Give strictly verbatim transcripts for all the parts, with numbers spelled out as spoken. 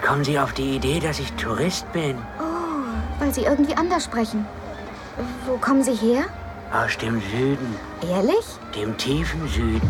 kommen Sie auf die Idee, dass ich Tourist bin? Oh, weil Sie irgendwie anders sprechen. Wo kommen Sie her? Aus dem Süden. Ehrlich? Dem tiefen Süden.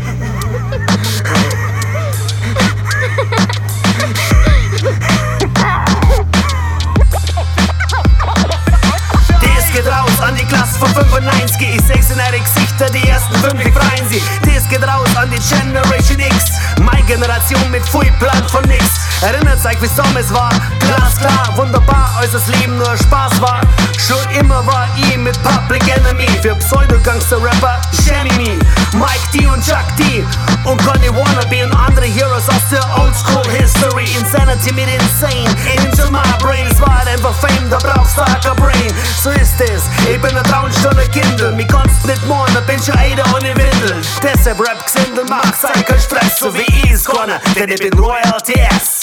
Das geht raus an die Klasse von fünfundneunzig. Ich sechs in ihre Gesichter, die ersten fünf, die freuen sie. Das geht raus an die Generation X. Meine Generation mit viel Plan von nix. Erinnert euch, wie's damals war? Glasklar, wunderbar, als das Leben nur Spaß war. Schon immer war ich mit Public Enemy. Für Pseudo-Gangster-Rapper, Shammy Me. Mike D und Chuck D und Connie Wannabe und andere Heroes aus der Oldschool History. Insanity mit Insane, into my brain. Es war einfach Fame, da brauchst du kein Brain. So ist es, ich bin ein Traunstunde Kindle. Mich kannst nicht morgen, da bin schon einer ohne Windel. Deshalb Rap gesindel, mach sein kein Stress, so wie ich es kann, denn ich bin Royalty S.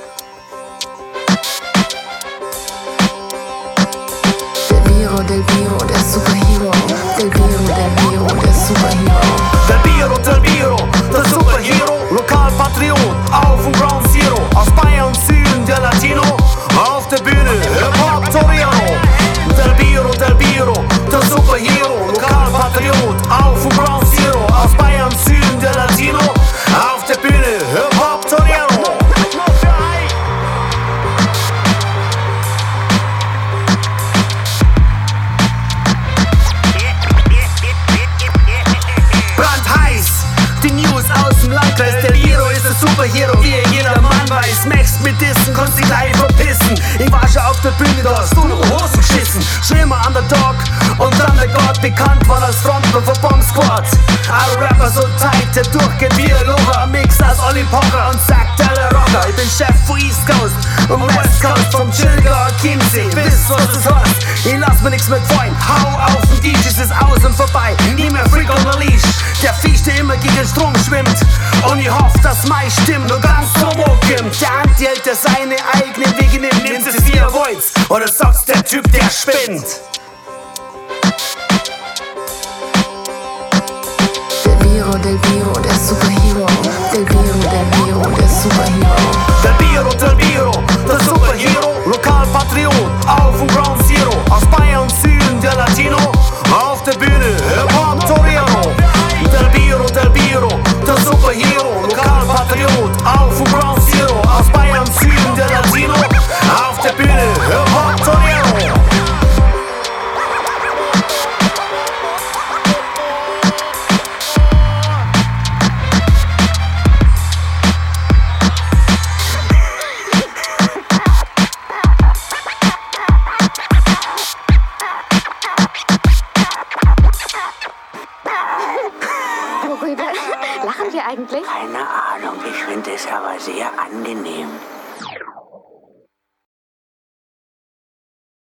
Del Biro, der Superhero. Del Biro, Del Biro, der Superhero. Del Biro, Del Biro, der Superhero. Lokalpatriot, auf dem Ground Zero. Aus Bayern, Süden, der Latino. Auf der Bühne, Hip-Hop, Torino. Del Biro, Del Biro, der Superhero. Lokalpatriot, auf dem Ground Zero. Aus Bayern, Süden, der Latino. Auf der Bühne, Hip-Hop, Torino. Landkreis, Del Biro ist ein Superhero, wie jeder Mann weiß. Max mit Dissen, konntest dich gleich verpissen. Ich war schon auf der Bühne, da hast du noch Hosen geschissen. Schon immer Underdog und dann der Gott, bekannt war als Frontmann von Bomb Squad. Ein Rapper so tight, der durchgeht wie ein Locher. Ein Mix aus Olli Pocher und Zack Della Rocker. Ich bin Chef von East Coast und West Coast, vom Chilliger Chiemsee. Wisst, was das heißt? Ich lass mir nix mit Freund. Hau auf, und D Js ist aus und vorbei. Nie mehr Freak on the Leash. Der Viech, der immer gegen den Strom schwimmt. Und ich hoffe, dass mein Stimme nur ganz so kommt. Der Anti hält, der seine eigenen Wege nimmt. Nimmt es, wie ihr wollt. Oder sagt's der Typ, der spinnt. Del Biro, Del Biro, der Superhero. Del Biro, Del Biro, der Superhero. Del Biro, Del Biro, der Superhero. Lokalpatriot, auf dem Ground Zero. Aus Bayern, Süden, der Latino. Auf der Bühne, Hip-Hop, Torino. Del Biro, Del Biro, der Superhero. Lokalpatriot, auf dem Ground Zero. Aus Bayern, Süden, der Latino. Auf der Bühne, Hip-Hop, Torino. Worüber lachen wir eigentlich? Keine Ahnung, ich finde es aber sehr angenehm.